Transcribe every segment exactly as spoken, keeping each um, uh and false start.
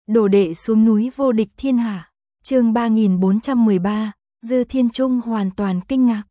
Đồ đệ xuống núi vô địch thiên hạ. Chương ba nghìn bốn trăm mười ba, Dư Thiên Trung hoàn toàn kinh ngạc.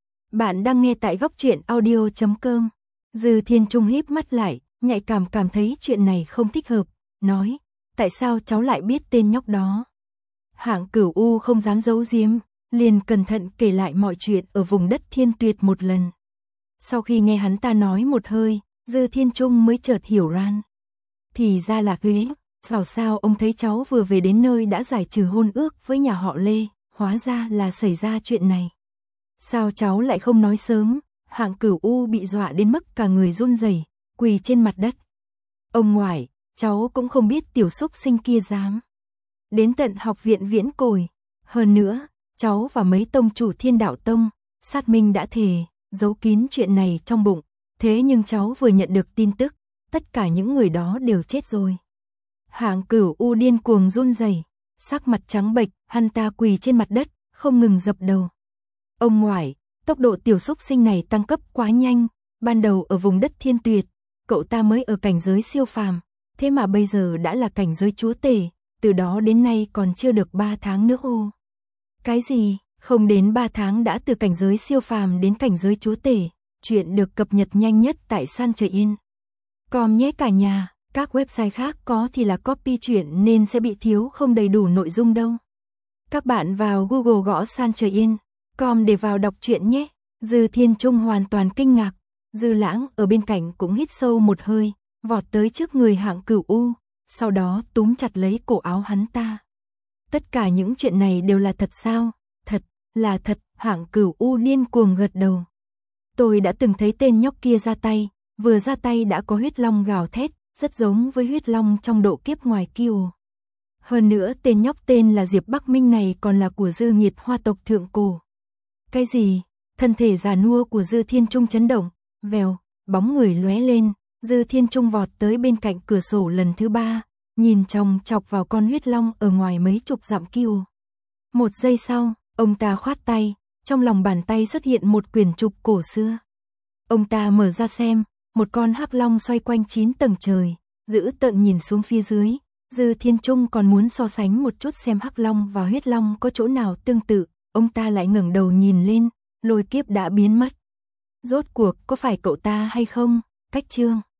Bạn đang nghe tại góc truyện audio chấm com. Dư Thiên Trung híp mắt lại, nhạy cảm cảm thấy chuyện này không thích hợp, nói: "Tại sao cháu lại biết tên nhóc đó?" Hạng Cửu U không dám giấu giếm, liền cẩn thận kể lại mọi chuyện ở vùng đất Thiên Tuyệt một lần. Sau khi nghe hắn ta nói một hơi, Dư Thiên Trung mới chợt hiểu ra. Thì ra là ghế, bảo sao ông thấy cháu vừa về đến nơi đã giải trừ hôn ước với nhà họ Lê, hóa ra là xảy ra chuyện này. Sao cháu lại không nói sớm? Hạng Cửu U bị dọa đến mức cả người run rẩy, quỳ trên mặt đất. Ông ngoại, cháu cũng không biết tiểu xúc sinh kia dám đến tận học viện Viễn Cồi. Hơn nữa, cháu và mấy tông chủ Thiên Đạo Tông, Sát Minh đã thề giấu kín chuyện này trong bụng. Thế nhưng cháu vừa nhận được tin tức, tất cả những người đó đều chết rồi. Hạng Cửu U điên cuồng run rẩy, sắc mặt trắng bệch, hắn ta quỳ trên mặt đất, không ngừng dập đầu. Ông ngoại, tốc độ tiểu xúc sinh này tăng cấp quá nhanh, ban đầu ở vùng đất Thiên Tuyệt, cậu ta mới ở cảnh giới siêu phàm, thế mà bây giờ đã là cảnh giới chúa tể, từ đó đến nay còn chưa được ba tháng nữa ô. Cái gì? Không đến ba tháng đã từ cảnh giới siêu phàm đến cảnh giới chúa tể, chuyện được cập nhật nhanh nhất tại San Trời Yên. Com nhé cả nhà, các website khác có thì là copy chuyện nên sẽ bị thiếu không đầy đủ nội dung đâu. Các bạn vào Google gõ San Trời Yên, com để vào đọc truyện nhé. Dư Thiên Trung hoàn toàn kinh ngạc, Dư Lãng ở bên cạnh cũng hít sâu một hơi, vọt tới trước người Hạng Cửu U, sau đó túm chặt lấy cổ áo hắn ta. Tất cả những chuyện này đều là thật sao? Thật, là thật. Hạng Cửu U điên cuồng gật đầu. Tôi đã từng thấy tên nhóc kia ra tay, vừa ra tay đã có huyết long gào thét, rất giống với huyết long trong độ kiếp ngoài Kiều. Hơn nữa tên nhóc tên là Diệp Bắc Minh này còn là của Dư Nghiệt Hoa tộc thượng cổ. Cái gì? Thân thể già nua của Dư Thiên Trung chấn động, vèo, bóng người lóe lên, Dư Thiên Trung vọt tới bên cạnh cửa sổ lần thứ ba, nhìn chòng chọc vào con huyết long ở ngoài mấy chục dặm Kiều. Một giây sau, ông ta khoát tay, trong lòng bàn tay xuất hiện một quyển trục cổ xưa. Ông ta mở ra xem, một con hắc long xoay quanh chín tầng trời, dữ tợn nhìn xuống phía dưới. Dư Thiên Trung còn muốn so sánh một chút xem hắc long và huyết long có chỗ nào tương tự, ông ta lại ngẩng đầu nhìn lên, lôi kiếp đã biến mất. Rốt cuộc có phải cậu ta hay không? Cách chương